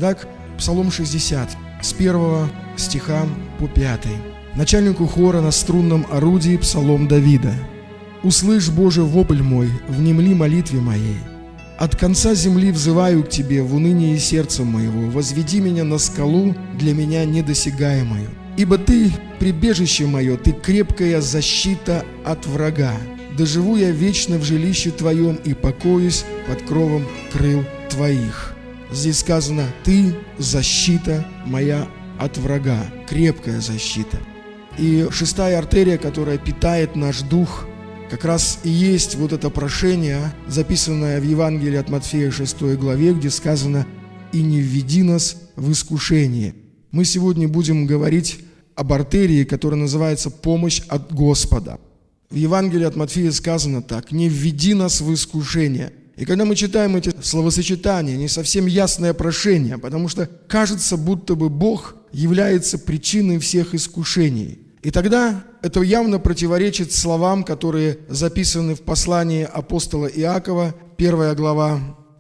Итак, Псалом 60, с 1 стиха по 5. Начальнику хора на струнном орудии Псалом Давида. «Услышь, Боже, вопль мой, внемли молитве моей. От конца земли взываю к Тебе в унынии сердца моего, возведи меня на скалу, для меня недосягаемую. Ибо Ты – прибежище мое, Ты – крепкая защита от врага. Доживу я вечно в жилище Твоем и покоюсь под кровом крыл Твоих». Здесь сказано: «Ты – защита моя от врага», крепкая защита. И шестая артерия, которая питает наш дух, как раз и есть вот это прошение, записанное в Евангелии от Матфея 6 главе, где сказано: «И не введи нас в искушение». Мы сегодня будем говорить об артерии, которая называется «помощь от Господа». В Евангелии от Матфея сказано так: «Не введи нас в искушение». И когда мы читаем эти словосочетания, не совсем ясное прошение, потому что кажется, будто бы Бог является причиной всех искушений. И тогда это явно противоречит словам, которые записаны в послании апостола Иакова, 1 глава,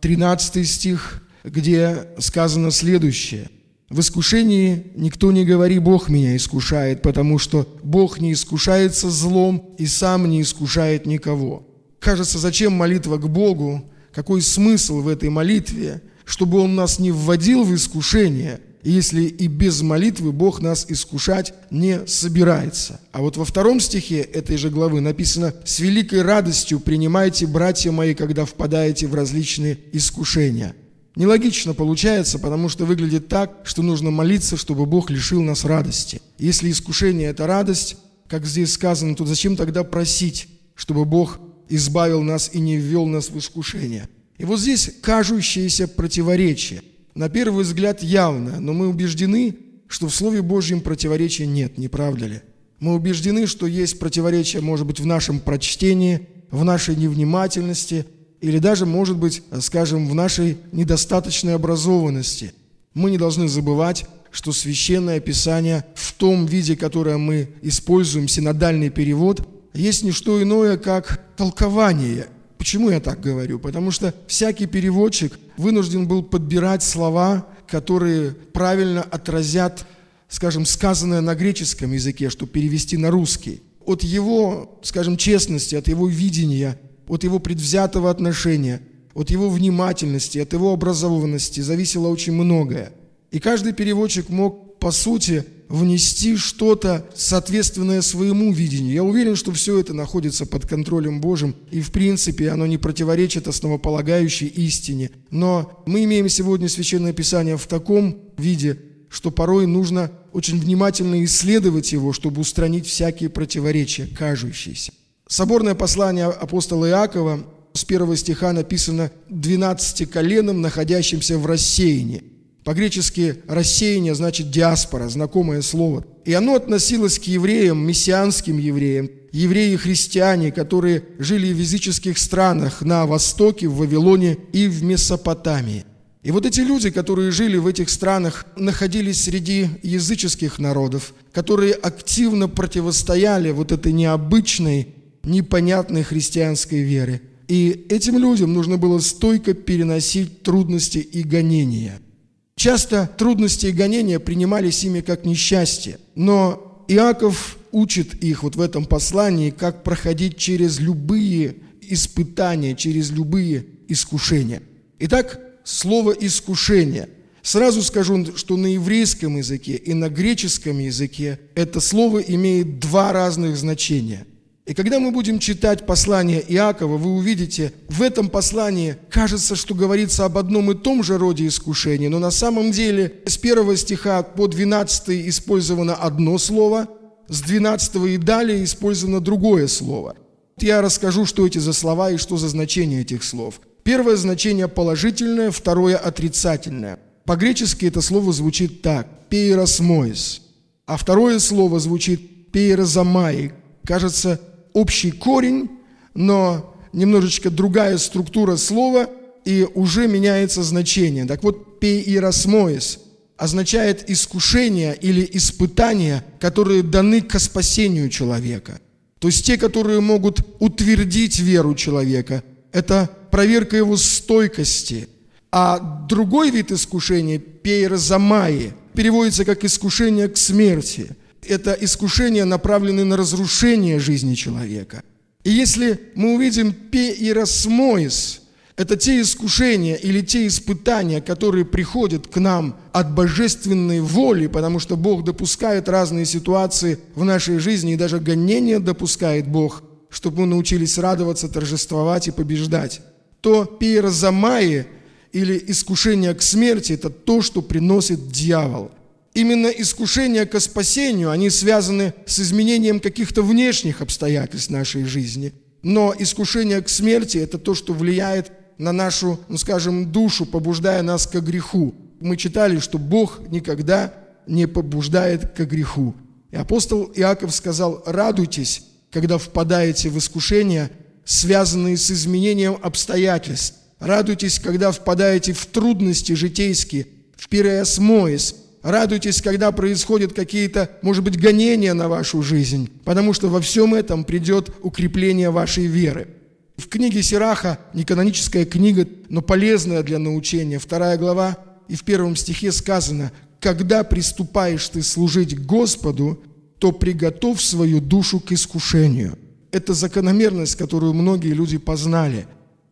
13 стих, где сказано следующее: «В искушении никто не говори: Бог меня искушает, потому что Бог не искушается злом и сам не искушает никого». Кажется, зачем молитва к Богу? Какой смысл в этой молитве? Чтобы Он нас не вводил в искушение, если и без молитвы Бог нас искушать не собирается. А вот во 2 стихе этой же главы написано: «С великой радостью принимайте, братья мои, когда впадаете в различные искушения». Нелогично получается, потому что выглядит так, что нужно молиться, чтобы Бог лишил нас радости. Если искушение – это радость, как здесь сказано, то зачем тогда просить, чтобы Бог избавил нас и не ввел нас в искушение? И вот здесь кажущееся противоречие. На первый взгляд явно, но мы убеждены, что в Слове Божьем противоречия нет, не правда ли? Мы убеждены, что есть противоречия, может быть, в нашем прочтении, в нашей невнимательности или даже, может быть, скажем, в нашей недостаточной образованности. Мы не должны забывать, что Священное Писание в том виде, которое мы используем, синодальный перевод, есть не что иное, как толкование. Почему я так говорю? Потому что всякий переводчик вынужден был подбирать слова, которые правильно отразят, скажем, сказанное на греческом языке, чтобы перевести на русский. От его, скажем, честности, от его видения, от его предвзятого отношения, от его внимательности, от его образованности зависело очень многое. И каждый переводчик мог, по сути, внести что-то, соответственное своему видению. Я уверен, что все это находится под контролем Божьим, и в принципе оно не противоречит основополагающей истине. Но мы имеем сегодня Священное Писание в таком виде, что порой нужно очень внимательно исследовать его, чтобы устранить всякие противоречия, кажущиеся. Соборное послание апостола Иакова, с 1 стиха написано: «12 коленам, находящимся в рассеянии». По-гречески «рассеяние» значит «диаспора», знакомое слово. И оно относилось к евреям, мессианским евреям, евреи-христиане, которые жили в языческих странах на Востоке, в Вавилоне и в Месопотамии. И вот эти люди, которые жили в этих странах, находились среди языческих народов, которые активно противостояли вот этой необычной, непонятной христианской вере. И этим людям нужно было стойко переносить трудности и гонения. Часто трудности и гонения принимались ими как несчастье, но Иаков учит их вот в этом послании, как проходить через любые испытания, через любые искушения. Итак, слово «искушение». Сразу скажу, что на еврейском языке и на греческом языке это слово имеет два разных значения. И когда мы будем читать послание Иакова, вы увидите, в этом послании кажется, что говорится об одном и том же роде искушений, но на самом деле с 1 стиха по 12 использовано одно слово, с 12 и далее использовано другое слово. Я расскажу, что эти за слова и что за значение этих слов. Первое значение положительное, второе отрицательное. По-гречески это слово звучит так – «пейросмоис», а второе слово звучит «пейрозамай». Кажется, общий корень, но немножечко другая структура слова, и уже меняется значение. Так вот, «пейросмоис» означает искушение или испытания, которые даны ко спасению человека. То есть те, которые могут утвердить веру человека. Это проверка его стойкости. А другой вид искушения, пейрозамаи, переводится как искушение к смерти. Это искушение, направленное на разрушение жизни человека. И если мы увидим пейросмоис, это те искушения или те испытания, которые приходят к нам от божественной воли, потому что Бог допускает разные ситуации в нашей жизни, и даже гонения допускает Бог, чтобы мы научились радоваться, торжествовать и побеждать, то пейрозамаи или искушение к смерти – это то, что приносит дьявол. Именно искушения ко спасению, они связаны с изменением каких-то внешних обстоятельств нашей жизни. Но искушение к смерти – это то, что влияет на нашу, душу, побуждая нас к греху. Мы читали, что Бог никогда не побуждает к греху. И апостол Иаков сказал: радуйтесь, когда впадаете в искушения, связанные с изменением обстоятельств. Радуйтесь, когда впадаете в трудности житейские, в пиросмоис. Радуйтесь, когда происходят какие-то, может быть, гонения на вашу жизнь, потому что во всем этом придет укрепление вашей веры. В книге Сираха, не каноническая книга, но полезная для научения, 2 глава, и в 1 стихе сказано: «Когда приступаешь ты служить Господу, то приготовь свою душу к искушению». Это закономерность, которую многие люди познали.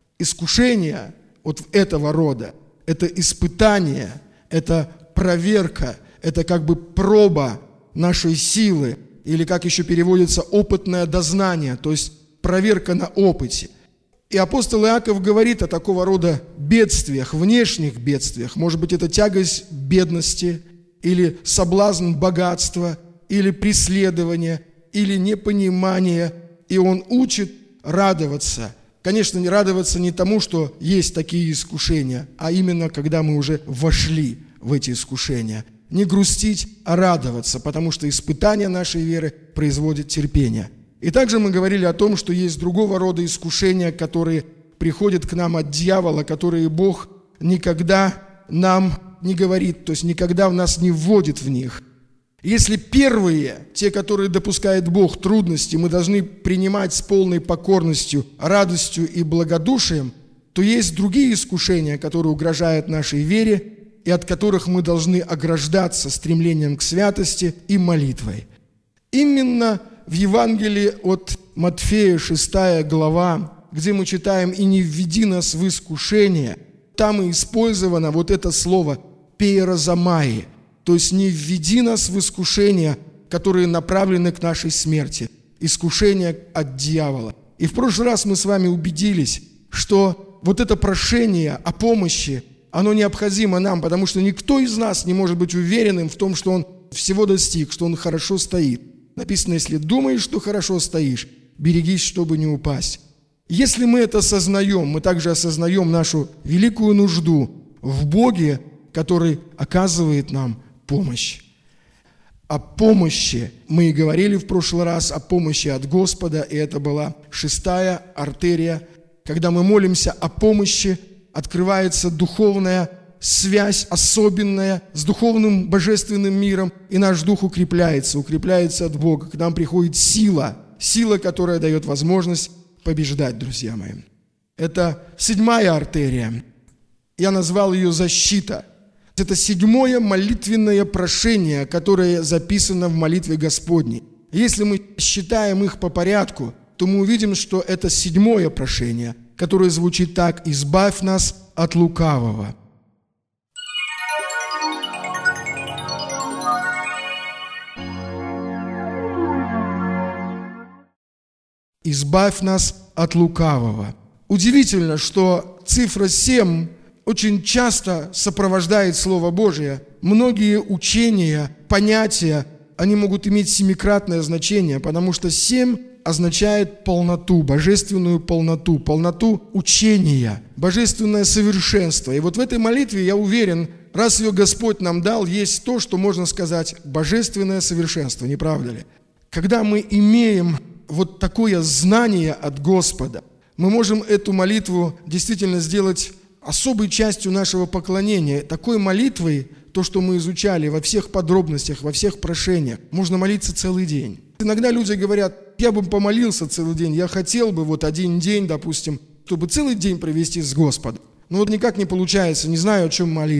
Искушение вот этого рода – это испытание, это проверка, это как бы проба нашей силы, или как еще переводится, опытное дознание, то есть проверка на опыте. И апостол Иаков говорит о такого рода бедствиях, внешних бедствиях. Может быть, это тягость бедности, или соблазн богатства, или преследование, или непонимание. И он учит радоваться. Конечно, не радоваться не тому, что есть такие искушения, а именно, когда мы уже вошли в эти искушения. Не грустить, а радоваться, потому что испытание нашей веры производит терпение. И также мы говорили о том, что есть другого рода искушения, которые приходят к нам от дьявола, которые Бог никогда нам не говорит, то есть никогда в нас не вводит в них. Если первые, те, которые допускает Бог, трудности, мы должны принимать с полной покорностью, радостью и благодушием, то есть другие искушения, которые угрожают нашей вере и от которых мы должны ограждаться стремлением к святости и молитвой. Именно в Евангелии от Матфея, 6 глава, где мы читаем «И не введи нас в искушение», там и использовано вот это слово «пейрозамаи», то есть «не введи нас в искушения, которые направлены к нашей смерти», искушения от дьявола. И в прошлый раз мы с вами убедились, что вот это прошение о помощи, оно необходимо нам, потому что никто из нас не может быть уверенным в том, что он всего достиг, что он хорошо стоит. Написано: если думаешь, что хорошо стоишь, берегись, чтобы не упасть. Если мы это осознаем, мы также осознаем нашу великую нужду в Боге, который оказывает нам помощь. О помощи мы и говорили в прошлый раз, о помощи от Господа, и это была 6-я артерия. Когда мы молимся о помощи, открывается духовная связь особенная с духовным божественным миром, и наш дух укрепляется от Бога. К нам приходит сила, которая дает возможность побеждать, друзья мои. Это 7-я артерия. Я назвал ее защита. Это 7-е молитвенное прошение, которое записано в молитве Господней. Если мы считаем их по порядку, то мы увидим, что это 7-е прошение, которое звучит так: «Избавь нас от лукавого». «Избавь нас от лукавого». Удивительно, что цифра 7 очень часто сопровождает Слово Божие. Многие учения, понятия, они могут иметь 7-кратное значение, потому что 7 означает полноту, божественную полноту, полноту учения, божественное совершенство. И вот в этой молитве, я уверен, раз ее Господь нам дал, есть то, что можно сказать божественное совершенство, не правда ли? Когда мы имеем вот такое знание от Господа, мы можем эту молитву действительно сделать особой частью нашего поклонения. Такой молитвой, то, что мы изучали во всех подробностях, во всех прошениях, можно молиться целый день. Иногда люди говорят: я бы помолился целый день, я хотел бы вот один день, допустим, чтобы целый день провести с Господом. Но вот никак не получается, не знаю, о чем молиться.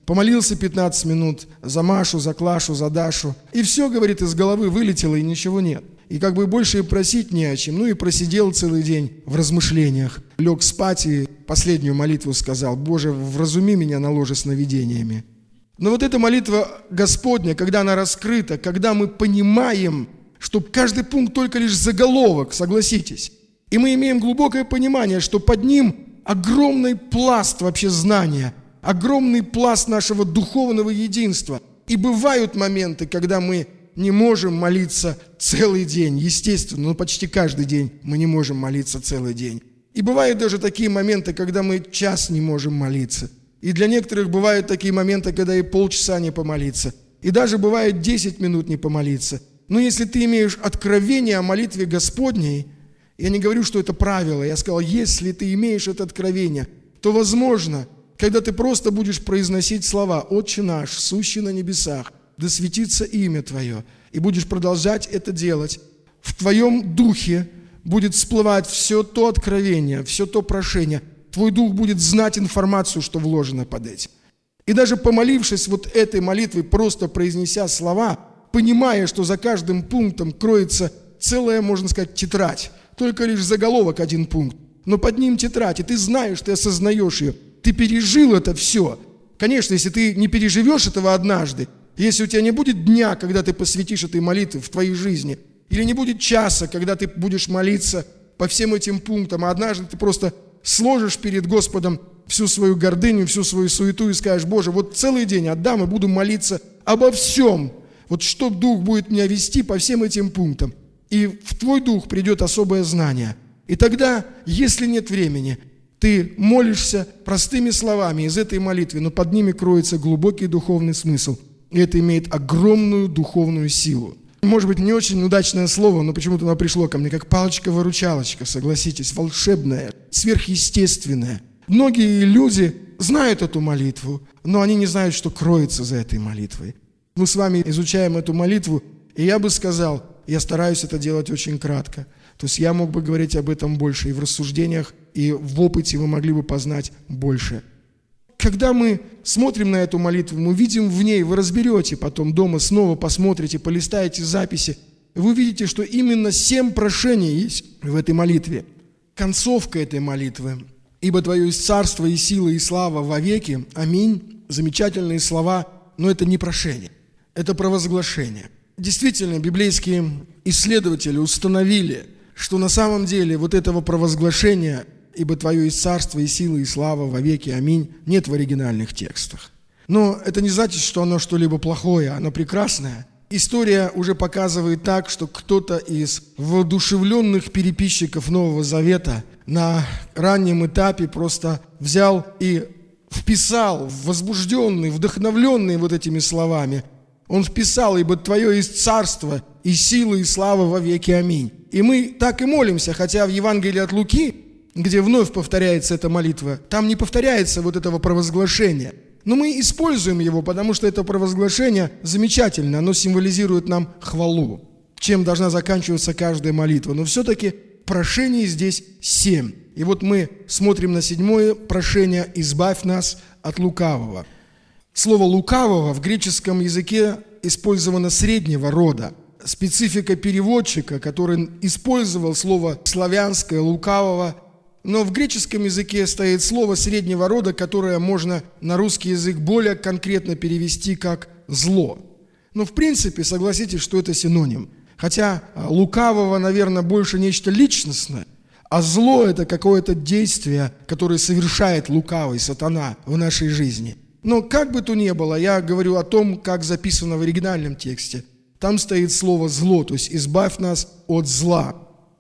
Помолился 15 минут за Машу, за Клашу, за Дашу. И все, говорит, из головы вылетело, и ничего нет. И как бы больше и просить не о чем. Ну и просидел целый день в размышлениях. Лег спать и последнюю молитву сказал: «Боже, вразуми меня на ложе сновидениями». Но вот эта молитва Господня, когда она раскрыта, когда мы понимаем, что каждый пункт только лишь заголовок, согласитесь. И мы имеем глубокое понимание, что под ним огромный пласт вообще знания, огромный пласт нашего духовного единства. И бывают моменты, когда мы не можем молиться целый день. Естественно, но почти каждый день мы не можем молиться целый день. И бывают даже такие моменты, когда мы час не можем молиться. И для некоторых бывают такие моменты, когда и полчаса не помолиться. И даже бывает 10 минут не помолиться. Но если ты имеешь откровение о молитве Господней, я не говорю, что это правило, я сказал, если ты имеешь это откровение, то возможно, когда ты просто будешь произносить слова «Отче наш, сущий на небесах, да светится имя Твое», и будешь продолжать это делать, в твоем духе будет всплывать все то откровение, все то прошение. Твой дух будет знать информацию, что вложено под этим. И даже помолившись вот этой молитвой, просто произнеся слова, понимая, что за каждым пунктом кроется целая, можно сказать, тетрадь, только лишь заголовок один пункт, но под ним тетрадь, и ты знаешь, ты осознаешь ее, ты пережил это все. Конечно, если ты не переживешь этого однажды, если у тебя не будет дня, когда ты посвятишь этой молитве в твоей жизни, или не будет часа, когда ты будешь молиться по всем этим пунктам, а однажды ты просто сложишь перед Господом всю свою гордыню, всю свою суету и скажешь: Боже, вот целый день отдам и буду молиться обо всем, вот что Дух будет меня вести по всем этим пунктам. И в твой дух придет особое знание. И тогда, если нет времени, ты молишься простыми словами из этой молитвы, но под ними кроется глубокий духовный смысл. И это имеет огромную духовную силу. Может быть, не очень удачное слово, но почему-то оно пришло ко мне как палочка-выручалочка, согласитесь, волшебное, сверхъестественное. Многие люди знают эту молитву, но они не знают, что кроется за этой молитвой. Мы с вами изучаем эту молитву, и я бы сказал, я стараюсь это делать очень кратко. То есть я мог бы говорить об этом больше, и в рассуждениях, и в опыте вы могли бы познать больше. Когда мы смотрим на эту молитву, мы видим в ней, вы разберете потом дома, снова посмотрите, полистаете записи, вы увидите, что именно 7 прошений есть в этой молитве. Концовка этой молитвы. «Ибо Твое есть царство и сила и слава вовеки. Аминь». Замечательные слова, но это не прошение, это провозглашение. Действительно, библейские исследователи установили, что на самом деле вот этого провозглашения «Ибо Твое есть царство и сила и слава вовеки. Аминь» нет в оригинальных текстах. Но это не значит, что оно что-либо плохое, оно прекрасное. История уже показывает так, что кто-то из воодушевленных переписчиков Нового Завета на раннем этапе просто взял и вписал, возбужденный, вдохновленный вот этими словами, он вписал: «Ибо Твое есть царство и сила и слава вовеки. Аминь». И мы так и молимся, хотя в Евангелии от Луки, где вновь повторяется эта молитва, там не повторяется вот этого провозглашения. Но мы используем его, потому что это провозглашение замечательно, оно символизирует нам хвалу, чем должна заканчиваться каждая молитва. Но все-таки прошений здесь 7. И вот мы смотрим на 7-е прошение: «Избавь нас от лукавого». Слово «лукавого» в греческом языке использовано среднего рода. Специфика переводчика, который использовал слово славянское «лукавого», но в греческом языке стоит слово среднего рода, которое можно на русский язык более конкретно перевести как «зло». Но в принципе, согласитесь, что это синоним. Хотя лукавого, наверное, больше нечто личностное, а зло – это какое-то действие, которое совершает лукавый, сатана в нашей жизни. Но как бы то ни было, я говорю о том, как записано в оригинальном тексте. Там стоит слово «зло», то есть «избавь нас от зла».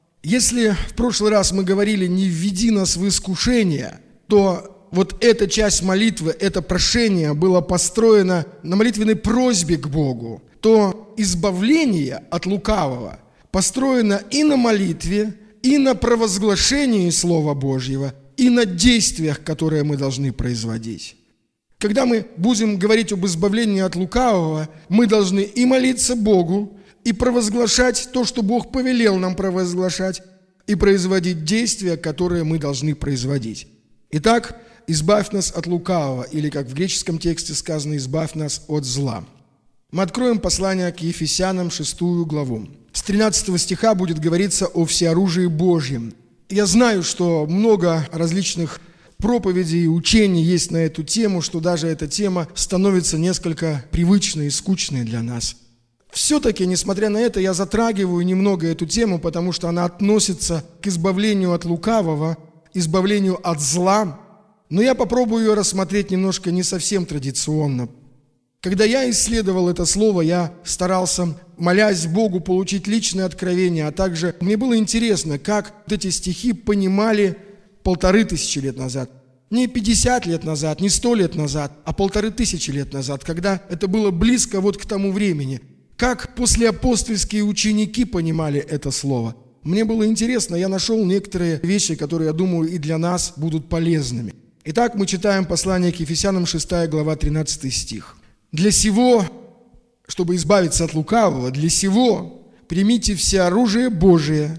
Если в прошлый раз мы говорили «не введи нас в искушение», то вот эта часть молитвы, это прошение было построено на молитвенной просьбе к Богу, то избавление от лукавого построено и на молитве, и на провозглашении Слова Божьего, и на действиях, которые мы должны производить. Когда мы будем говорить об избавлении от лукавого, мы должны и молиться Богу, и провозглашать то, что Бог повелел нам провозглашать, и производить действия, которые мы должны производить. Итак, избавь нас от лукавого, или, как в греческом тексте сказано, избавь нас от зла. Мы откроем послание к Ефесянам, 6 главу. С 13 стиха будет говориться о всеоружии Божьем. Я знаю, что много различных проповедей и учений есть на эту тему, что даже эта тема становится несколько привычной и скучной для нас. Все-таки, несмотря на это, я затрагиваю немного эту тему, потому что она относится к избавлению от лукавого, избавлению от зла, но я попробую ее рассмотреть немножко не совсем традиционно. Когда я исследовал это слово, я старался, молясь Богу, получить личное откровение, а также мне было интересно, как эти стихи понимали 1500 лет назад. Не 50 лет назад, не 100 лет назад, а 1500 лет назад, когда это было близко вот к тому времени. Как послеапостольские ученики понимали это слово. Мне было интересно, я нашел некоторые вещи, которые, я думаю, и для нас будут полезными. Итак, мы читаем послание к Ефесянам, 6 глава, 13 стих. «Для сего, чтобы избавиться от лукавого, для сего примите всеоружие Божие,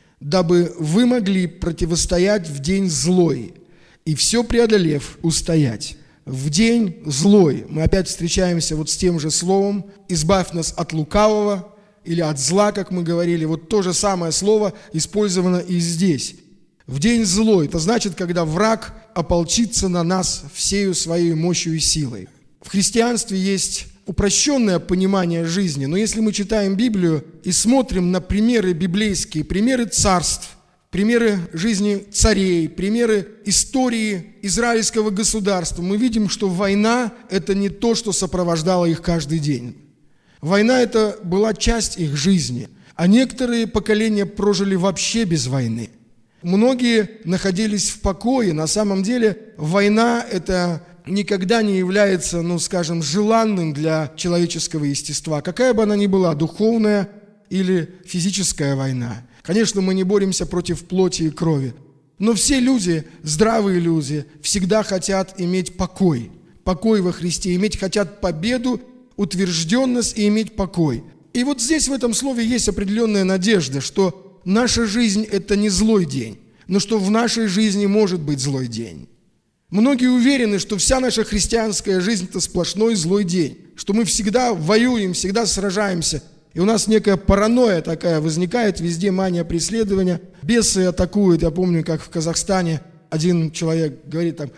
дабы вы могли противостоять в день злой, и все преодолев, устоять». В день злой мы опять встречаемся вот с тем же словом «избавь нас от лукавого» или «от зла», как мы говорили. Вот то же самое слово использовано и здесь. В день злой – это значит, когда враг ополчится на нас всею своей мощью и силой. В христианстве есть упрощенное понимание жизни, но если мы читаем Библию и смотрим на примеры библейские, примеры царств, примеры жизни царей, примеры истории израильского государства, мы видим, что война – это не то, что сопровождало их каждый день. Война – это была часть их жизни, а некоторые поколения прожили вообще без войны. Многие находились в покое. На самом деле война – это никогда не является, желанным для человеческого естества, какая бы она ни была, духовная или физическая война. Конечно, мы не боремся против плоти и крови, но все люди, здравые люди, всегда хотят иметь покой во Христе, хотят победу, утвержденность и иметь покой. И вот здесь в этом слове есть определенная надежда, что наша жизнь – это не злой день, но что в нашей жизни может быть злой день. Многие уверены, что вся наша христианская жизнь – это сплошной злой день, что мы всегда воюем, всегда сражаемся. И у нас некая паранойя такая возникает, везде мания преследования. Бесы атакуют. Я помню, как в Казахстане один человек говорит там: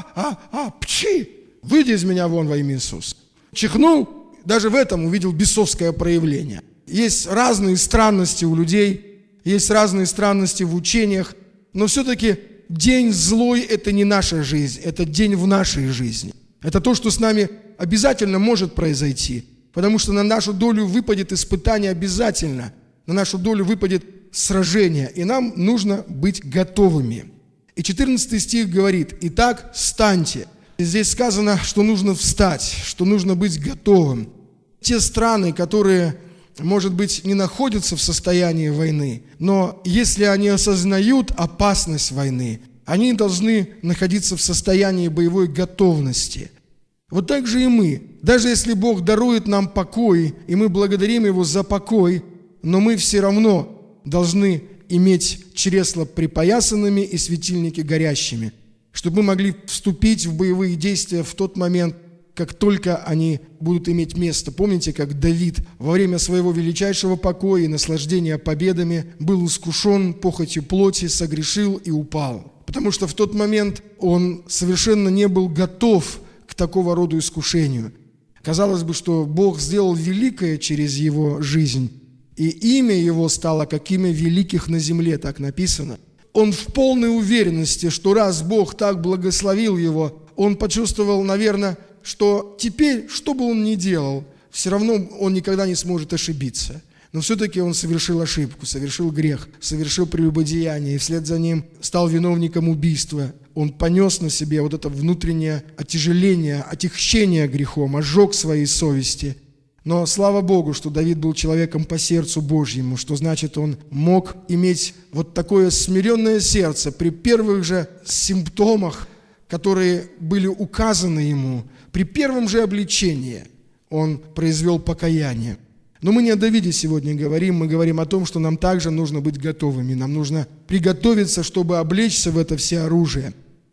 пчи, выйди из меня вон во имя Иисуса. Чихнул, даже в этом увидел бесовское проявление. Есть разные странности у людей, есть разные странности в учениях, но все-таки день злой – это не наша жизнь, это день в нашей жизни. Это то, что с нами обязательно может произойти. Потому что на нашу долю выпадет испытание обязательно, на нашу долю выпадет сражение, и нам нужно быть готовыми. И 14 стих говорит: «Итак, встаньте». Здесь сказано, что нужно встать, что нужно быть готовым. Те страны, которые, может быть, не находятся в состоянии войны, но если они осознают опасность войны, они должны находиться в состоянии боевой готовности. Вот так же и мы. Даже если Бог дарует нам покой, и мы благодарим Его за покой, но мы все равно должны иметь чресла припоясанными и светильники горящими, чтобы мы могли вступить в боевые действия в тот момент, как только они будут иметь место. Помните, как Давид во время своего величайшего покоя и наслаждения победами был искушен похотью плоти, согрешил и упал. Потому что в тот момент он совершенно не был готов к такого рода искушению. Казалось бы, что Бог сделал великое через его жизнь, и имя его стало как имя великих на земле, так написано. Он в полной уверенности, что раз Бог так благословил его, он почувствовал, наверное, что теперь, что бы он ни делал, все равно он никогда не сможет ошибиться. Но все-таки он совершил ошибку, совершил грех, совершил прелюбодеяние, и вслед за ним стал виновником убийства. Он понес на себе вот это внутреннее отяжеление, отягчение грехом, ожог своей совести. Но слава Богу, что Давид был человеком по сердцу Божьему, что значит, он мог иметь вот такое смиренное сердце при первых же симптомах, которые были указаны ему, при первом же обличении он произвел покаяние. Но мы не о Давиде сегодня говорим, мы говорим о том, что нам также нужно быть готовыми, нам нужно приготовиться, чтобы облечься в это всеоружие.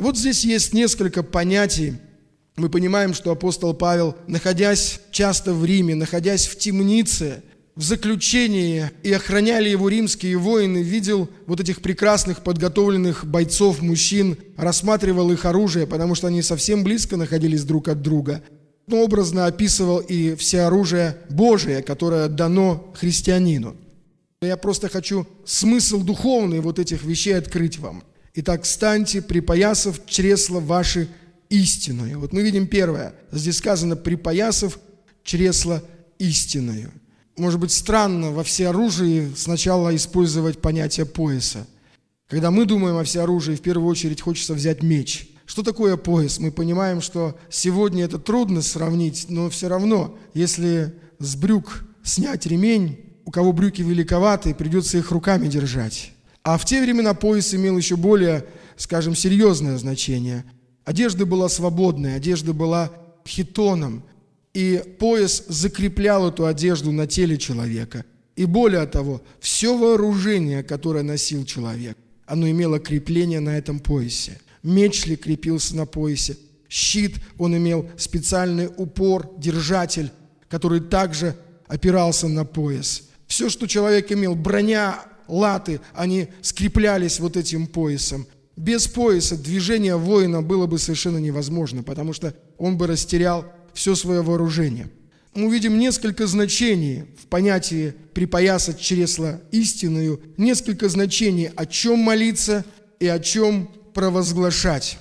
Вот здесь есть несколько понятий. Мы понимаем, что апостол Павел, находясь часто в Риме, находясь в темнице, в заключении, и охраняли его римские воины, видел вот этих прекрасных подготовленных бойцов, мужчин, рассматривал их оружие, потому что они совсем близко находились друг от друга. Он образно описывал и все оружие Божие, которое дано христианину. Я просто хочу смысл духовный вот этих вещей открыть вам. Итак, станьте, припоясав чресла ваши истинную. Вот мы видим первое. Здесь сказано «припоясав чресла истинную». Может быть, странно во всеоружии сначала использовать понятие пояса. Когда мы думаем о всеоружии, в первую очередь хочется взять меч. Что такое пояс? Мы понимаем, что сегодня это трудно сравнить, но все равно, если с брюк снять ремень, у кого брюки великоваты, придется их руками держать. А в те времена пояс имел еще более, скажем, серьезное значение. Одежда была свободной, одежда была хитоном. И пояс закреплял эту одежду на теле человека. И более того, все вооружение, которое носил человек, оно имело крепление на этом поясе. Меч ли крепился на поясе, щит, он имел специальный упор, держатель, который также опирался на пояс. Все, что человек имел, броня, латы, они скреплялись вот этим поясом. Без пояса движение воина было бы совершенно невозможно, потому что он бы растерял все свое вооружение. Мы увидим несколько значений в понятии «припоясать чресла истинную», несколько значений, о чем молиться и о чем провозглашать.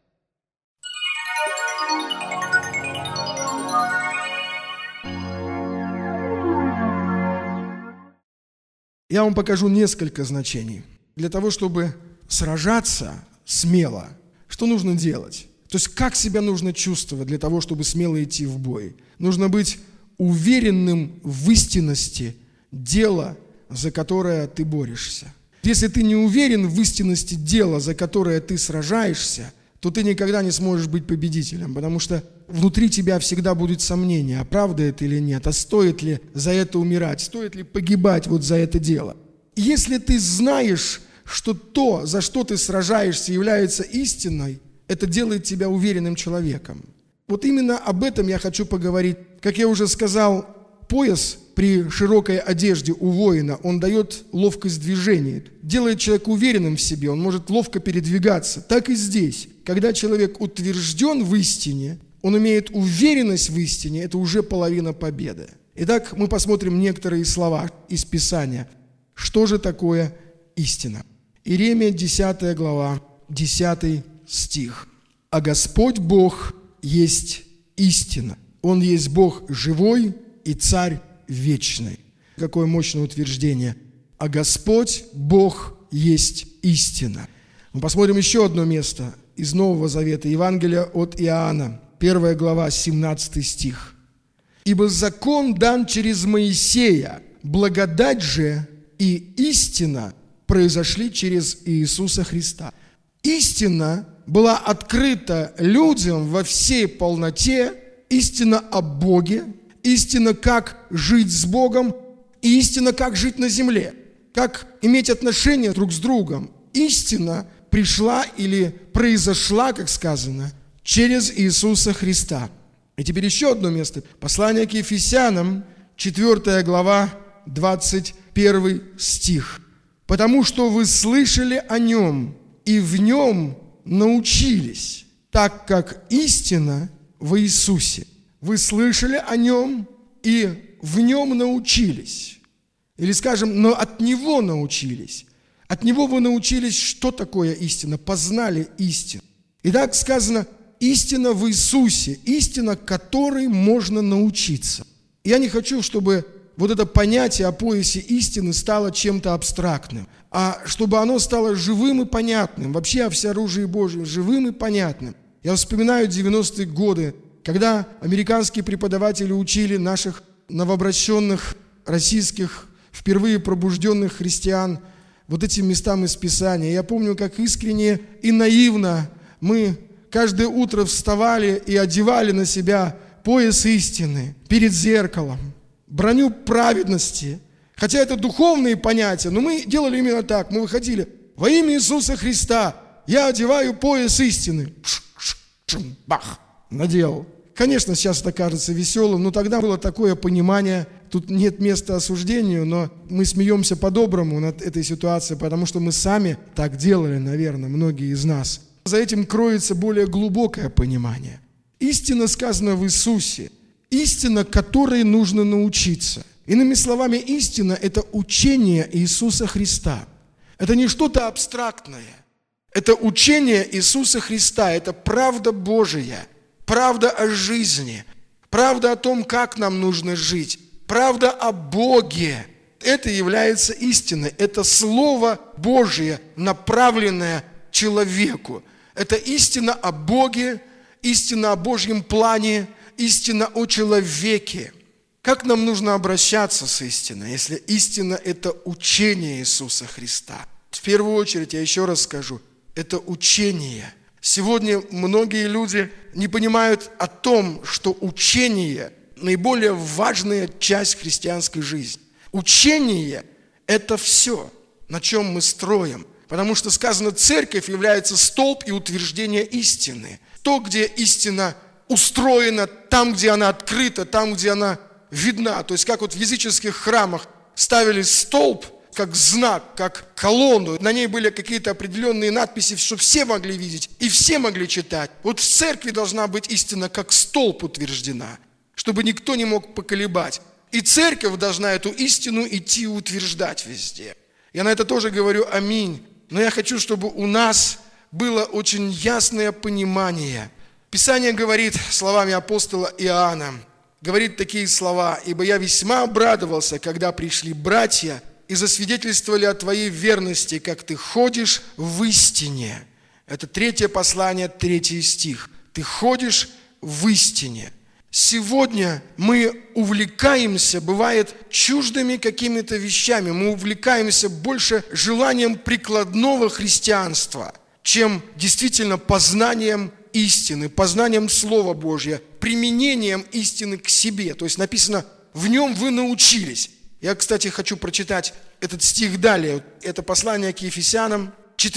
Я вам покажу несколько значений. Для того, чтобы сражаться смело, что нужно делать? То есть как себя нужно чувствовать для того, чтобы смело идти в бой? Нужно быть уверенным в истинности дела, за которое ты борешься. Если ты не уверен в истинности дела, за которое ты сражаешься, то ты никогда не сможешь быть победителем, потому что внутри тебя всегда будут сомнения, а правда это или нет, а стоит ли за это умирать, стоит ли погибать вот за это дело. Если ты знаешь, что то, за что ты сражаешься, является истиной, это делает тебя уверенным человеком. Вот именно об этом я хочу поговорить. Как я уже сказал, пояс при широкой одежде у воина, он дает ловкость движения, делает человека уверенным в себе, он может ловко передвигаться. Так и здесь. Когда человек утвержден в истине, он имеет уверенность в истине, это уже половина победы. Итак, мы посмотрим некоторые слова из Писания. Что же такое истина? Иеремия 10 глава, 10 стих. «А Господь Бог есть истина. Он есть Бог живой и Царь вечный». Какое мощное утверждение. «А Господь Бог есть истина». Мы посмотрим еще одно место из Нового Завета, Евангелие от Иоанна, 1 глава, 17 стих. «Ибо закон дан через Моисея, благодать же и истина произошли через Иисуса Христа». Истина была открыта людям во всей полноте, истина о Боге, истина, как жить с Богом, и истина, как жить на земле, как иметь отношения друг с другом. Истина пришла или произошла, как сказано, через Иисуса Христа. И теперь еще одно место. Послание к Ефесянам, 4 глава, 21 стих. «Потому что вы слышали о Нем и в Нем научились, так как истина в Иисусе». Вы слышали о Нем и в Нем научились. Или, скажем, но от Него научились. От Него вы научились, что такое истина, познали истину. Итак, сказано, истина в Иисусе, истина, которой можно научиться. Я не хочу, чтобы вот это понятие о поясе истины стало чем-то абстрактным, а чтобы оно стало живым и понятным, вообще о всеоружии Божьем, живым и понятным. Я вспоминаю 90-е годы, когда американские преподаватели учили наших новообращенных российских, впервые пробужденных христиан вот этим местам из Писания. Я помню, как искренне и наивно мы каждое утро вставали и одевали на себя пояс истины перед зеркалом, броню праведности. Хотя это духовные понятия, но мы делали именно так. Мы выходили во имя Иисуса Христа, Я одеваю пояс истины. Бах! Надел. Конечно, сейчас это кажется веселым, но тогда было такое понимание, тут нет места осуждению, но мы смеемся по-доброму над этой ситуацией, потому что мы сами так делали, наверное, многие из нас. За этим кроется более глубокое понимание. Истина сказана в Иисусе, истина, которой нужно научиться. Иными словами, истина – это учение Иисуса Христа. Это не что-то абстрактное. Это учение Иисуса Христа, это правда Божия. Правда о жизни, правда о том, как нам нужно жить, правда о Боге. Это является истиной. Это Слово Божие, направленное человеку. Это истина о Боге, истина о Божьем плане, истина о человеке. Как нам нужно обращаться с истиной, если истина – это учение Иисуса Христа? В первую очередь, я еще раз скажу, это учение. Сегодня многие люди не понимают о том, что учение – наиболее важная часть христианской жизни. Учение – это все, на чем мы строим. Потому что сказано, церковь является столб и утверждение истины. То, где истина устроена, там, где она открыта, там, где она видна. То есть, как вот в языческих храмах ставили столб, как знак, как колонну. На ней были какие-то определенные надписи, чтобы все могли видеть и все могли читать. Вот в церкви должна быть истина как столб утверждена, чтобы никто не мог поколебать. И церковь должна эту истину идти и утверждать везде. Я на это тоже говорю аминь. Но я хочу, чтобы у нас было очень ясное понимание. Писание говорит словами апостола Иоанна, говорит такие слова: «Ибо я весьма обрадовался, когда пришли братья, и засвидетельствовали о твоей верности, как ты ходишь в истине». Это 3 послание, 3 стих. Ты ходишь в истине. Сегодня мы увлекаемся, бывает, чуждыми какими-то вещами. Мы увлекаемся больше желанием прикладного христианства, чем действительно познанием истины, познанием Слова Божьего, применением истины к себе. То есть написано, в нем вы научились. Я, кстати, хочу прочитать этот стих далее. Это послание к Ефесянам,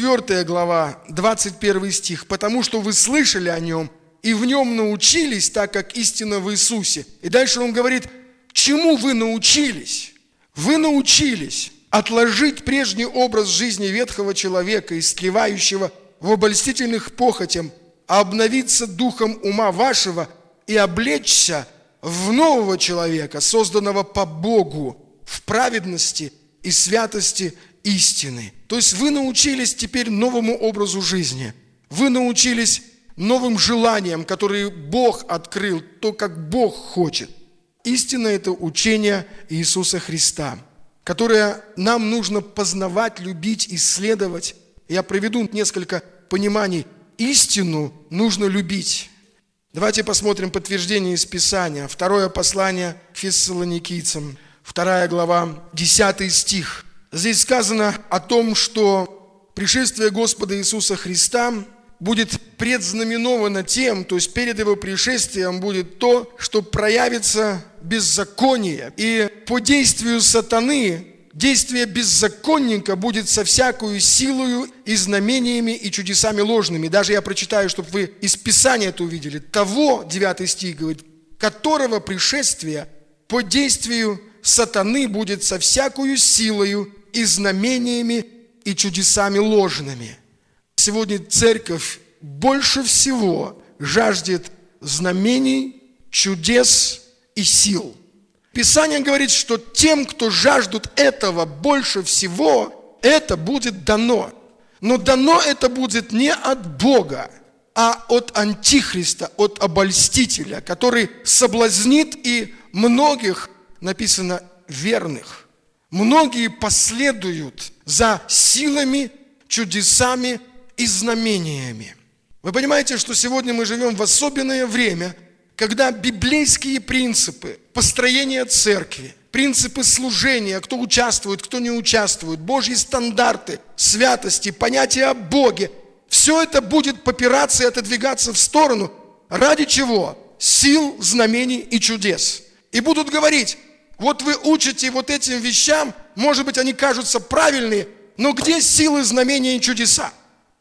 4 глава, 21 стих. «Потому что вы слышали о нем и в нем научились, так как истина в Иисусе». И дальше он говорит, чему вы научились? Вы научились отложить прежний образ жизни ветхого человека, истлевающего в обольстительных похотях, а обновиться духом ума вашего и облечься в нового человека, созданного по Богу, в праведности и святости истины. То есть вы научились теперь новому образу жизни. Вы научились новым желаниям, которые Бог открыл, то, как Бог хочет. Истина – это учение Иисуса Христа, которое нам нужно познавать, любить, исследовать. Я приведу несколько пониманий. Истину нужно любить. Давайте посмотрим подтверждение из Писания. 2 послание к Фессалоникийцам, 2 глава, 10 стих. Здесь сказано о том, что пришествие Господа Иисуса Христа будет предзнаменовано тем, то есть перед Его пришествием будет то, что проявится беззаконие. И по действию сатаны, действие беззаконника будет со всякую силою и знамениями и чудесами ложными. Даже я прочитаю, чтобы вы из Писания это увидели. Того, 9 стих говорит, которого пришествие по действию сатаны будет со всякую силою и знамениями и чудесами ложными. Сегодня церковь больше всего жаждет знамений, чудес и сил. Писание говорит, что тем, кто жаждут этого больше всего, это будет дано. Но дано это будет не от Бога, а от антихриста, от обольстителя, который соблазнит и многих, написано, верных. Многие последуют за силами, чудесами и знамениями. Вы понимаете, что сегодня мы живем в особенное время, когда библейские принципы построения церкви, принципы служения, кто участвует, кто не участвует, Божьи стандарты, святости, понятия о Боге, все это будет попираться и отодвигаться в сторону. Ради чего? Сил, знамений и чудес. И будут говорить, вот вы учите вот этим вещам, может быть, они кажутся правильные, но где силы, знамения и чудеса?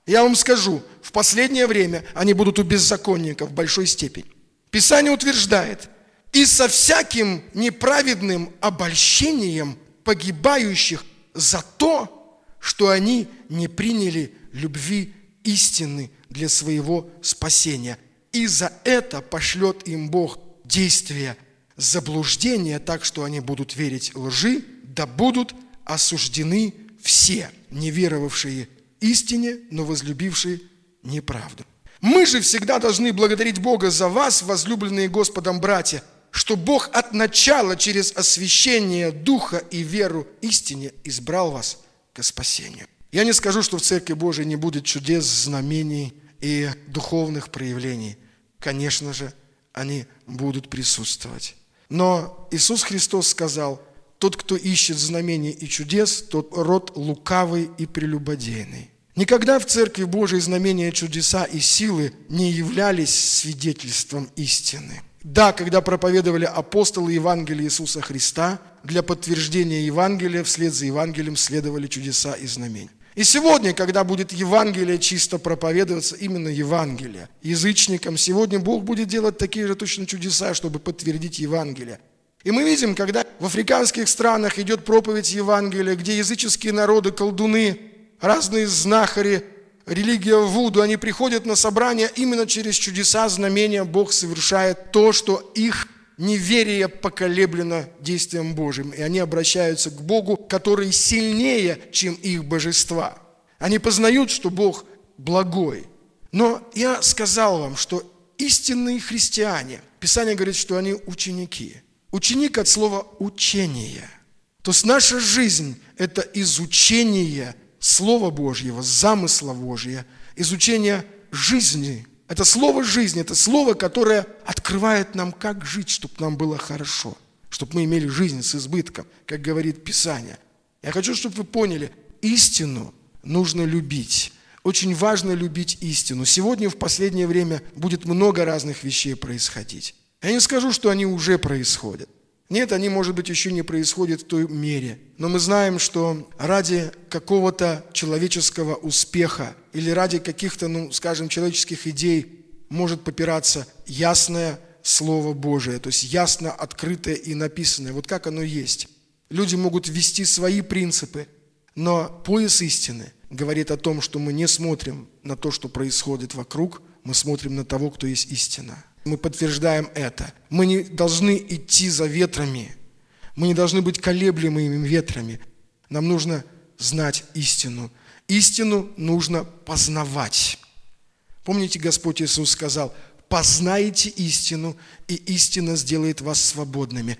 Я вам скажу, в последнее время они будут у беззаконников в большой степени. Писание утверждает: и со всяким неправедным обольщением погибающих за то, что они не приняли любви истины для своего спасения. И за это пошлет им Бог действия заблуждения, так что они будут верить лжи, да будут осуждены все, не веровавшие истине, но возлюбившие неправду. Мы же всегда должны благодарить Бога за вас, возлюбленные Господом братья, что Бог от начала через освящение Духа и веру истине избрал вас к спасению. Я не скажу, что в Церкви Божией не будет чудес, знамений и духовных проявлений. Конечно же, они будут присутствовать. Но Иисус Христос сказал: тот, кто ищет знамений и чудес, тот род лукавый и прелюбодейный. Никогда в Церкви Божией знамения, чудеса и силы не являлись свидетельством истины. Да, когда проповедовали апостолы Евангелия Иисуса Христа, для подтверждения Евангелия вслед за Евангелием следовали чудеса и знамения. И сегодня, когда будет Евангелие чисто проповедоваться, именно Евангелие, язычникам, сегодня Бог будет делать такие же точно чудеса, чтобы подтвердить Евангелие. И мы видим, когда в африканских странах идет проповедь Евангелия, где языческие народы, колдуны, разные знахари, религия вуду, они приходят на собрания, именно через чудеса, знамения Бог совершает то, что их неверие поколеблено действием Божьим. И они обращаются к Богу, который сильнее, чем их божества. Они познают, что Бог благой. Но я сказал вам, что истинные христиане, Писание говорит, что они ученики. Ученик от слова «учение». То есть наша жизнь – это изучение Слова Божьего, замысла Божьего, изучение жизни. Это слово жизни, это слово, которое открывает нам, как жить, чтобы нам было хорошо, чтобы мы имели жизнь с избытком, как говорит Писание. Я хочу, чтобы вы поняли, истину нужно любить. Очень важно любить истину. Сегодня, в последнее время, будет много разных вещей происходить. Я не скажу, что они уже происходят. Нет, они, может быть, еще не происходят в той мере. Но мы знаем, что ради какого-то человеческого успеха или ради каких-то, скажем, человеческих идей может попираться ясное Слово Божие, то есть ясно открытое и написанное. Вот как оно есть. Люди могут ввести свои принципы, но пояс истины говорит о том, что мы не смотрим на то, что происходит вокруг, мы смотрим на того, кто есть истина. Мы подтверждаем это. Мы не должны идти за ветрами. Мы не должны быть колеблемыми ветрами. Нам нужно знать истину. Истину нужно познавать. Помните, Господь Иисус сказал: «Познайте истину, и истина сделает вас свободными».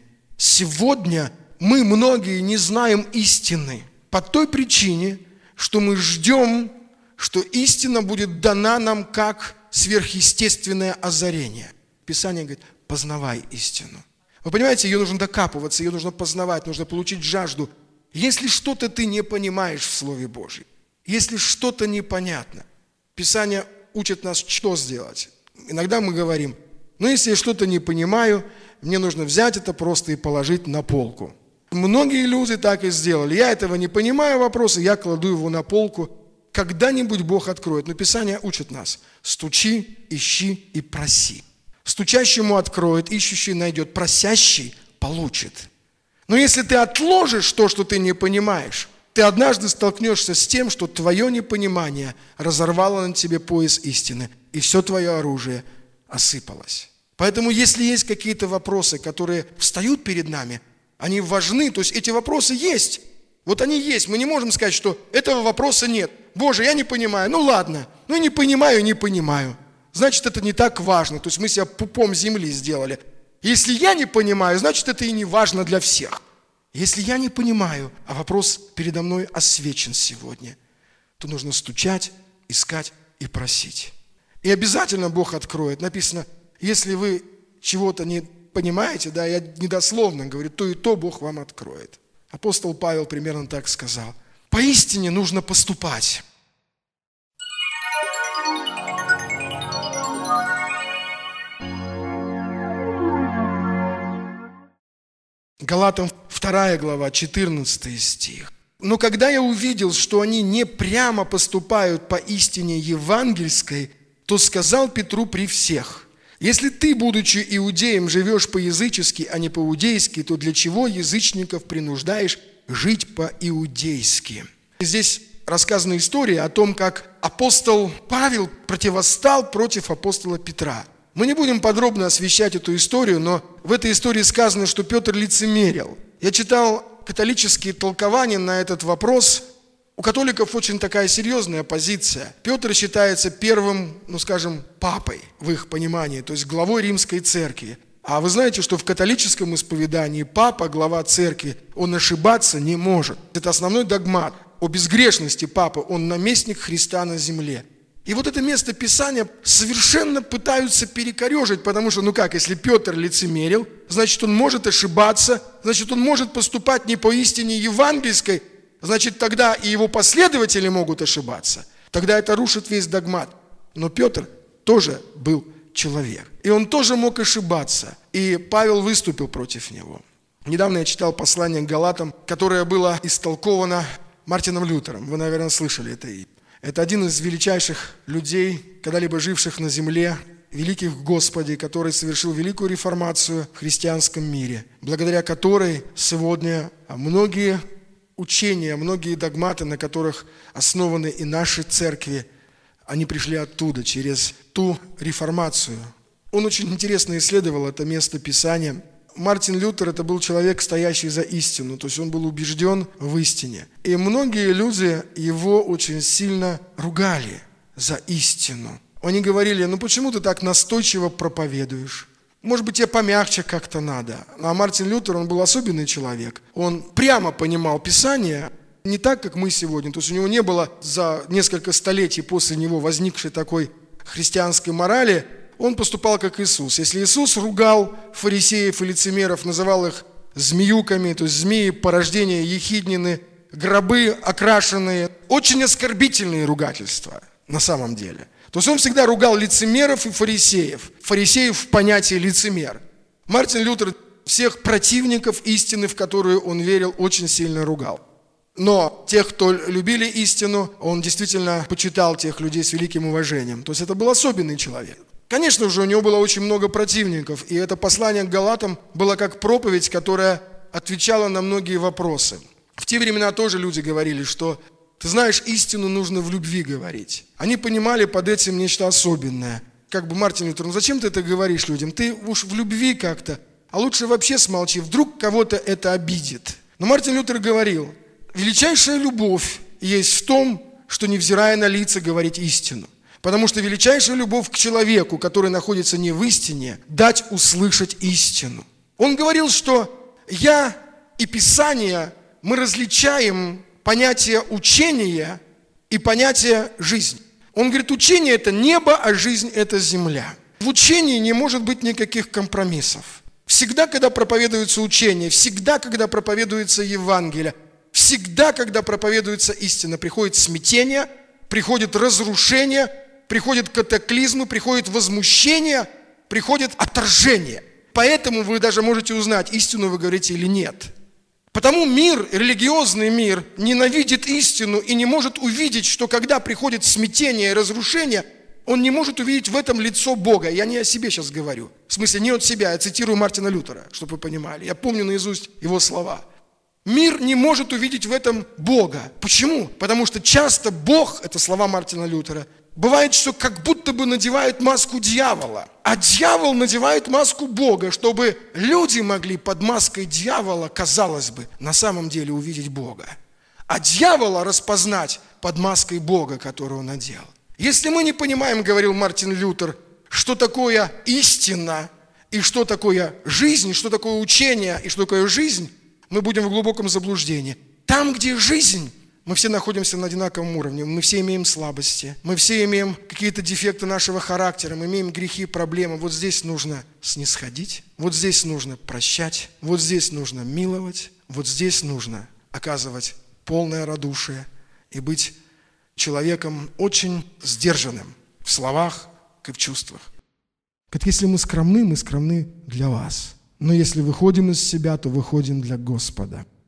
Сегодня мы многие не знаем истины по той причине, что мы ждем, что истина будет дана нам как сверхъестественное озарение. Писание говорит: познавай истину. Вы понимаете, ее нужно докапываться, ее нужно познавать, нужно получить жажду. Если что-то ты не понимаешь в Слове Божьем, если что-то непонятно, Писание учит нас, что сделать. Иногда мы говорим: если я что-то не понимаю, мне нужно взять это просто и положить на полку. Многие люди так и сделали. Я этого не понимаю вопроса, я кладу его на полку. Когда-нибудь Бог откроет. Но Писание учит нас: стучи, ищи и проси. Стучащему откроет, ищущий найдет, просящий получит. Но если ты отложишь то, что ты не понимаешь, ты однажды столкнешься с тем, что твое непонимание разорвало на тебе пояс истины, и все твое оружие осыпалось. Поэтому, если есть какие-то вопросы, которые встают перед нами, они важны, то есть эти вопросы есть. Вот они есть. Мы не можем сказать, что этого вопроса нет. Боже, я не понимаю. Ну ладно. Не понимаю. Значит, это не так важно. То есть мы себя пупом земли сделали. Если я не понимаю, значит, это и не важно для всех. Если я не понимаю, а вопрос передо мной освещен сегодня, то нужно стучать, искать и просить. И обязательно Бог откроет. Написано: если вы чего-то не понимаете, я недословно говорю, то и то Бог вам откроет. Апостол Павел примерно так сказал: поистине нужно поступать. Галатам 2 глава, 14 стих. Но когда я увидел, что они не прямо поступают по истине евангельской, то сказал Петру при всех: если ты, будучи иудеем, живешь по-язычески, а не по-иудейски, то для чего язычников принуждаешь жить по-иудейски? Здесь рассказана история о том, как апостол Павел противостал против апостола Петра. Мы не будем подробно освещать эту историю, но в этой истории сказано, что Петр лицемерил. Я читал католические толкования на этот вопрос. У католиков очень такая серьезная позиция. Петр считается первым, папой в их понимании, то есть главой Римской церкви. А вы знаете, что в католическом исповедании папа, глава церкви, он ошибаться не может. Это основной догмат о безгрешности папы, он наместник Христа на земле. И вот это место Писания совершенно пытаются перекорежить, потому что, если Петр лицемерил, значит, он может ошибаться, значит, он может поступать не по истине евангельской, значит, тогда и его последователи могут ошибаться. Тогда это рушит весь догмат. Но Петр тоже был человек, и он тоже мог ошибаться, и Павел выступил против него. Недавно я читал послание к Галатам, которое было истолковано Мартином Лютером. Вы, наверное, слышали это имя. Это один из величайших людей, когда-либо живших на земле, великих в Господе, который совершил великую реформацию в христианском мире, благодаря которой сегодня многие учения, многие догматы, на которых основаны и наши церкви, они пришли оттуда, через ту реформацию. Он очень интересно исследовал это место Писания. Мартин Лютер – это был человек, стоящий за истину, то есть он был убежден в истине. И многие люди его очень сильно ругали за истину. Они говорили: почему ты так настойчиво проповедуешь? Может быть, тебе помягче как-то надо. А Мартин Лютер, он был особенный человек. Он прямо понимал Писание, не так, как мы сегодня. То есть у него не было за несколько столетий после него возникшей такой христианской морали. Он поступал как Иисус. Если Иисус ругал фарисеев и лицемеров, называл их змеюками, то есть змеи, порождения ехиднины, гробы окрашенные, очень оскорбительные ругательства на самом деле. То есть он всегда ругал лицемеров и фарисеев. Фарисеев в понятии лицемер. Мартин Лютер всех противников истины, в которую он верил, очень сильно ругал. Но тех, кто любили истину, он действительно почитал тех людей с великим уважением. То есть это был особенный человек. Конечно же, у него было очень много противников, и это послание к Галатам было как проповедь, которая отвечала на многие вопросы. В те времена тоже люди говорили, что, ты знаешь, истину нужно в любви говорить. Они понимали под этим нечто особенное. Мартин Лютер: зачем ты это говоришь людям? Ты уж в любви как-то, а лучше вообще смолчи, вдруг кого-то это обидит. Но Мартин Лютер говорил: величайшая любовь есть в том, что, невзирая на лица, говорить истину. Потому что величайшая любовь к человеку, который находится не в истине, дать услышать истину. Он говорил, что я и Писание, мы различаем понятие учения и понятие жизнь. Он говорит, учение – это небо, а жизнь – это земля. В учении не может быть никаких компромиссов. Всегда, когда проповедуется учение, всегда, когда проповедуется Евангелие, всегда, когда проповедуется истина, приходит смятение, приходит разрушение, приходят катаклизмы, приходит возмущение, приходит отторжение. Поэтому вы даже можете узнать, истину вы говорите или нет. Потому мир, религиозный мир, ненавидит истину и не может увидеть, что когда приходит смятение и разрушение, он не может увидеть в этом лицо Бога. Я не о себе сейчас говорю. В смысле, не от себя, я цитирую Мартина Лютера, чтобы вы понимали. Я помню наизусть его слова. Мир не может увидеть в этом Бога. Почему? Потому что часто Бог, это слова Мартина Лютера, бывает, что как будто бы надевает маску дьявола, а дьявол надевает маску Бога, чтобы люди могли под маской дьявола, казалось бы, на самом деле увидеть Бога, а дьявола распознать под маской Бога, которую он надел. Если мы не понимаем, говорил Мартин Лютер, что такое истина и что такое жизнь, что такое учение и что такое жизнь, мы будем в глубоком заблуждении. Там, где жизнь, мы все находимся на одинаковом уровне, мы все имеем слабости, мы все имеем какие-то дефекты нашего характера, мы имеем грехи, проблемы. Вот здесь нужно снисходить, вот здесь нужно прощать, вот здесь нужно миловать, вот здесь нужно оказывать полное радушие и быть человеком очень сдержанным в словах и в чувствах. Если мы скромны для вас. Но если выходим из себя, то выходим для Господа.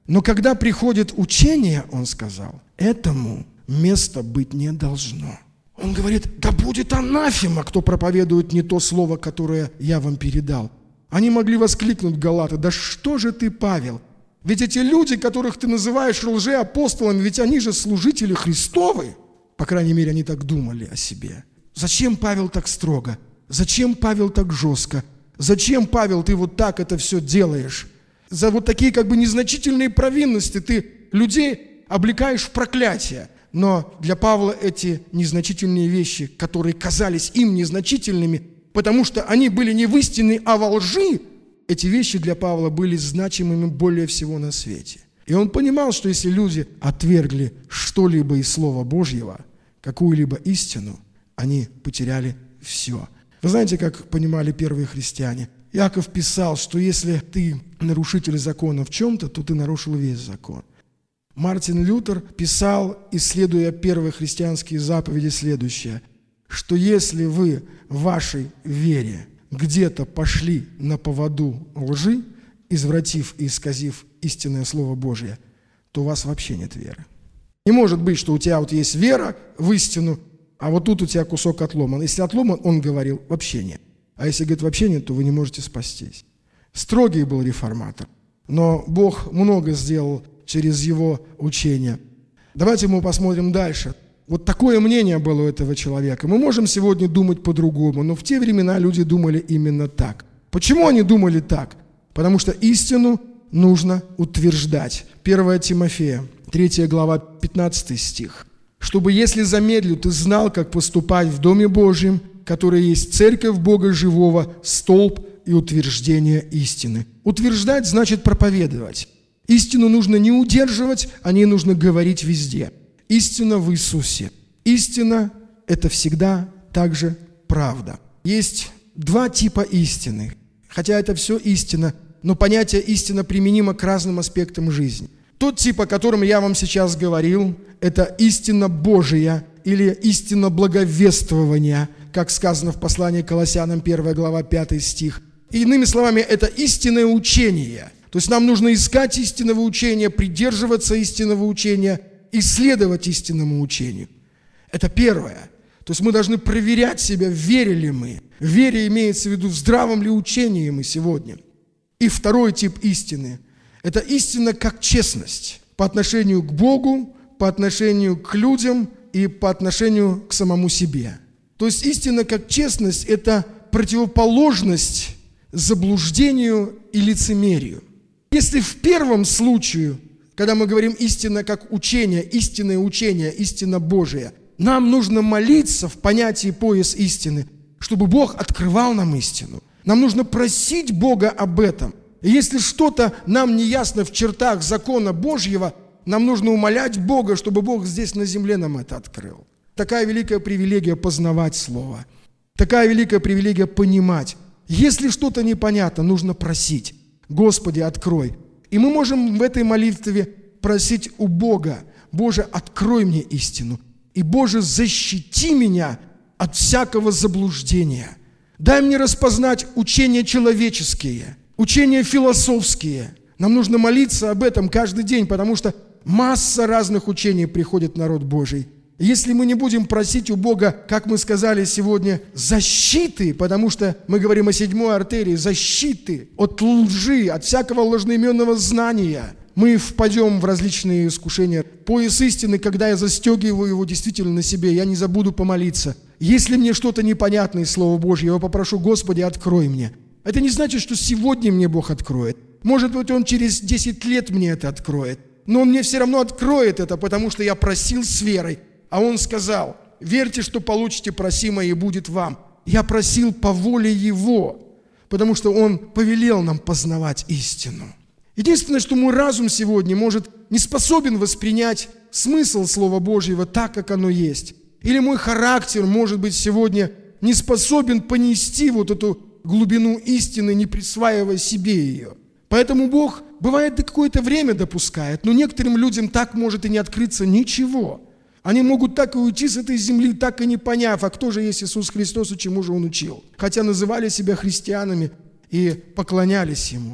Но когда приходит учение, он сказал, этому места быть не должно. Он говорит, да будет анафема, кто проповедует не то слово, которое я вам передал. Они могли воскликнуть, галаты, да что же ты, Павел? Ведь эти люди, которых ты называешь лжеапостолами, ведь они же служители Христовы. По крайней мере, они так думали о себе. Зачем, Павел, так строго? Зачем, Павел, так жестко? Зачем, Павел, ты вот так это все делаешь? За вот такие как бы незначительные провинности ты людей облекаешь в проклятие. Но для Павла эти незначительные вещи, которые казались им незначительными, потому что они были не в истине, а во лжи, эти вещи для Павла были значимыми более всего на свете. И он понимал, что если люди отвергли что-либо из Слова Божьего, какую-либо истину, они потеряли все. Вы знаете, как понимали первые христиане? Иаков писал, что если ты нарушитель закона в чем-то, то ты нарушил весь закон. Мартин Лютер писал, исследуя первые христианские заповеди, следующее, что если вы в вашей вере где-то пошли на поводу лжи, извратив и исказив истинное Слово Божье, то у вас вообще нет веры. Не может быть, что у тебя вот есть вера в истину, а вот тут у тебя кусок отломан. Если отломан, он говорил, вообще нет. А если говорит вообще нет, то вы не можете спастись. Строгий был реформатор, но Бог много сделал через его учение. Давайте мы посмотрим дальше. Вот такое мнение было у этого человека. Мы можем сегодня думать по-другому, но в те времена люди думали именно так. Почему они думали так? Потому что истину нужно утверждать. 1 Тимофея, 3 глава, 15 стих. «Чтобы, если замедлю, ты знал, как поступать в Доме Божьем, который есть церковь Бога живого, столб и утверждение истины». Утверждать значит проповедовать. Истину нужно не удерживать, о ней нужно говорить везде. Истина в Иисусе. Истина – это всегда также правда. Есть два типа истины. Хотя это все истина, но понятие истина применимо к разным аспектам жизни. Тот тип, о котором я вам сейчас говорил, это истина Божия или истина благовествования, как сказано в послании к Колоссянам, 1 глава, 5 стих. И иными словами, это истинное учение. То есть нам нужно искать истинного учения, придерживаться истинного учения, исследовать истинному учению. Это первое. То есть мы должны проверять себя, верили ли мы. В вере имеется в виду, в здравом ли учении мы сегодня. И второй тип истины – это истина как честность по отношению к Богу, по отношению к людям и по отношению к самому себе. То есть истина как честность – это противоположность заблуждению и лицемерию. Если в первом случае, когда мы говорим истина как учение, истинное учение, истина Божия, нам нужно молиться в понятии пояс истины, чтобы Бог открывал нам истину. Нам нужно просить Бога об этом. И если что-то нам не ясно в чертах закона Божьего, нам нужно умолять Бога, чтобы Бог здесь на земле нам это открыл. Такая великая привилегия познавать Слово. Такая великая привилегия понимать. Если что-то непонятно, нужно просить. Господи, открой. И мы можем в этой молитве просить у Бога: Боже, открой мне истину. И, Боже, защити меня от всякого заблуждения. Дай мне распознать учения человеческие, учения философские. Нам нужно молиться об этом каждый день, потому что масса разных учений приходит в народ Божий. Если мы не будем просить у Бога, как мы сказали сегодня, защиты, потому что мы говорим о 7-й артерии, защиты от лжи, от всякого ложноименного знания, мы впадем в различные искушения. Пояс истины, когда я застегиваю его действительно на себе, я не забуду помолиться. Если мне что-то непонятно из Слова Божьего, я попрошу: Господи, открой мне. Это не значит, что сегодня мне Бог откроет. Может быть, Он через 10 лет мне это откроет. Но Он мне все равно откроет это, потому что я просил с верой. А Он сказал: верьте, что получите просимое, и будет вам. Я просил по воле Его, потому что Он повелел нам познавать истину. Единственное, что мой разум сегодня не способен воспринять смысл Слова Божьего так, как оно есть. Или мой характер, может быть, сегодня не способен понести вот эту глубину истины, не присваивая себе ее. Поэтому Бог, бывает, до какое-то время допускает, но некоторым людям так может и не открыться ничего. Они могут так и уйти с этой земли, так и не поняв, а кто же есть Иисус Христос и чему же Он учил. Хотя называли себя христианами и поклонялись Ему.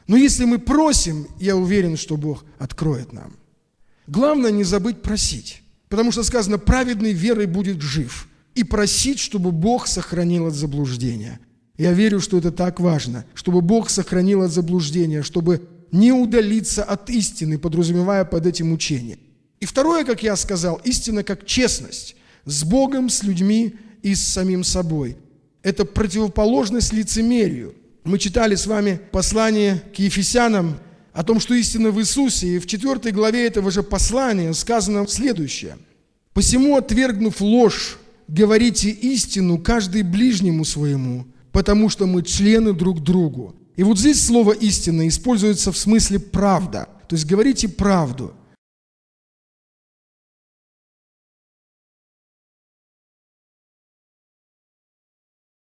Но если мы просим, я уверен, что Бог откроет нам. Главное не забыть просить, потому что сказано, праведный верой будет жив. И просить, чтобы Бог сохранил от заблуждения. Я верю, что это так важно, чтобы Бог сохранил от заблуждения, чтобы не удалиться от истины, подразумевая под этим учение. И второе, как я сказал, истина как честность с Богом, с людьми и с самим собой. Это противоположность лицемерию. Мы читали с вами послание к Ефесянам о том, что истина в Иисусе, и в 4 главе этого же послания сказано следующее. «Посему, отвергнув ложь, говорите истину каждый ближнему своему, потому что мы члены друг другу». И вот здесь слово «истина» используется в смысле «правда». То есть говорите правду.